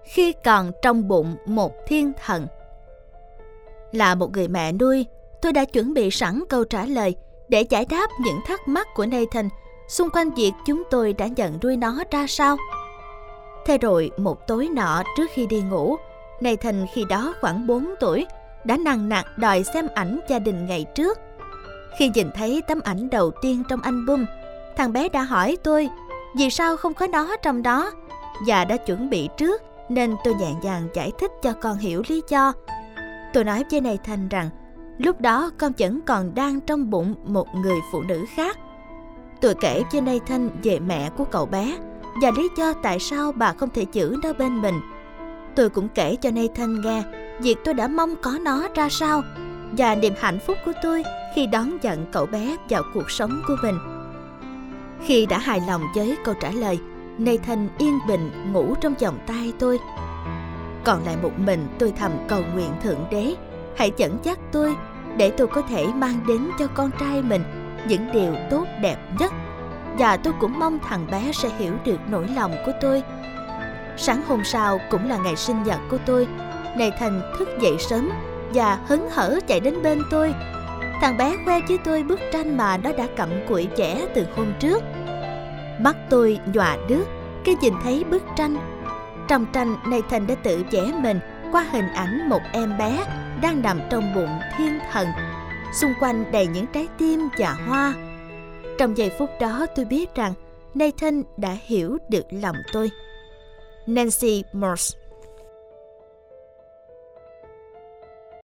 khi còn trong bụng một thiên thần. Là một người mẹ nuôi, tôi đã chuẩn bị sẵn câu trả lời để giải đáp những thắc mắc của Nathan xung quanh việc chúng tôi đã nhận nuôi nó ra sao. Thế rồi một tối nọ trước khi đi ngủ, Nathan khi đó khoảng 4 tuổi đã nằng nặc đòi xem ảnh gia đình ngày trước. Khi nhìn thấy tấm ảnh đầu tiên trong album, thằng bé đã hỏi tôi vì sao không có nó trong đó, và đã chuẩn bị trước nên tôi nhẹ nhàng giải thích cho con hiểu lý do. Tôi nói với Nathan rằng lúc đó con vẫn còn đang trong bụng một người phụ nữ khác. Tôi kể với Nathan về mẹ của cậu bé và lý do tại sao bà không thể giữ nó bên mình. Tôi cũng kể cho Nathan nghe việc tôi đã mong có nó ra sao và niềm hạnh phúc của tôi khi đón nhận cậu bé vào cuộc sống của mình. Khi đã hài lòng với câu trả lời, Nathan yên bình ngủ trong vòng tay tôi. Còn lại một mình, tôi thầm cầu nguyện Thượng Đế hãy dẫn dắt tôi để tôi có thể mang đến cho con trai mình những điều tốt đẹp nhất, và tôi cũng mong thằng bé sẽ hiểu được nỗi lòng của tôi. Sáng hôm sau cũng là ngày sinh nhật của tôi. Nathan thức dậy sớm và hớn hở chạy đến bên tôi. Thằng bé khoe với tôi bức tranh mà nó đã cặm cụi vẽ từ hôm trước. Mắt tôi nhòa nước khi nhìn thấy bức tranh. Trong tranh, Nathan đã tự vẽ mình qua hình ảnh một em bé đang nằm trong bụng thiên thần, xung quanh đầy những trái tim và hoa. Trong giây phút đó tôi biết rằng Nathan đã hiểu được lòng tôi. Nancy Morse.